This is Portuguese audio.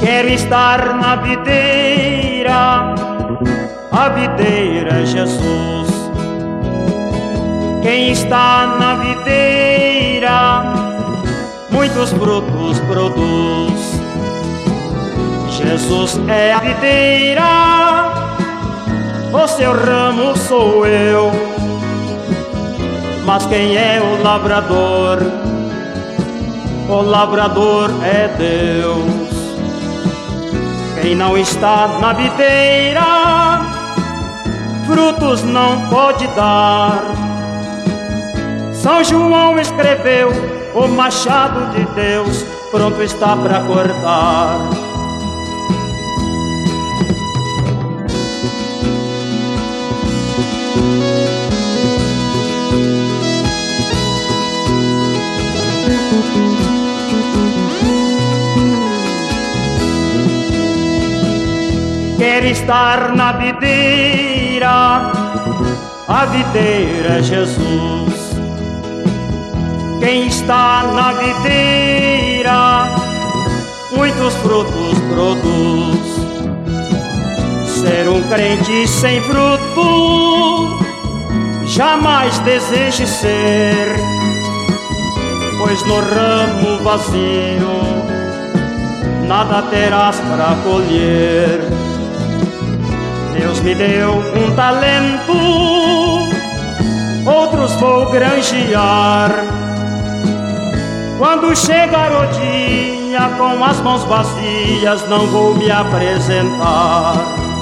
Quero estar na videira, a videira é Jesus. Quem está na videira, muitos frutos produz. Jesus é a videira, o seu ramo sou eu. Mas quem é o lavrador? O lavrador é Deus. Quem não está na videira, frutos não pode dar. São João escreveu: o machado de Deus pronto está para cortar. Quer estar na videira, a videira é Jesus. Quem está na videira, muitos frutos produz. Ser um crente sem fruto, jamais deseje ser, pois no ramo vazio nada terás para colher. Deus me deu um talento, outros vou granjear. Quando chegar o dia com as mãos vazias, não vou me apresentar.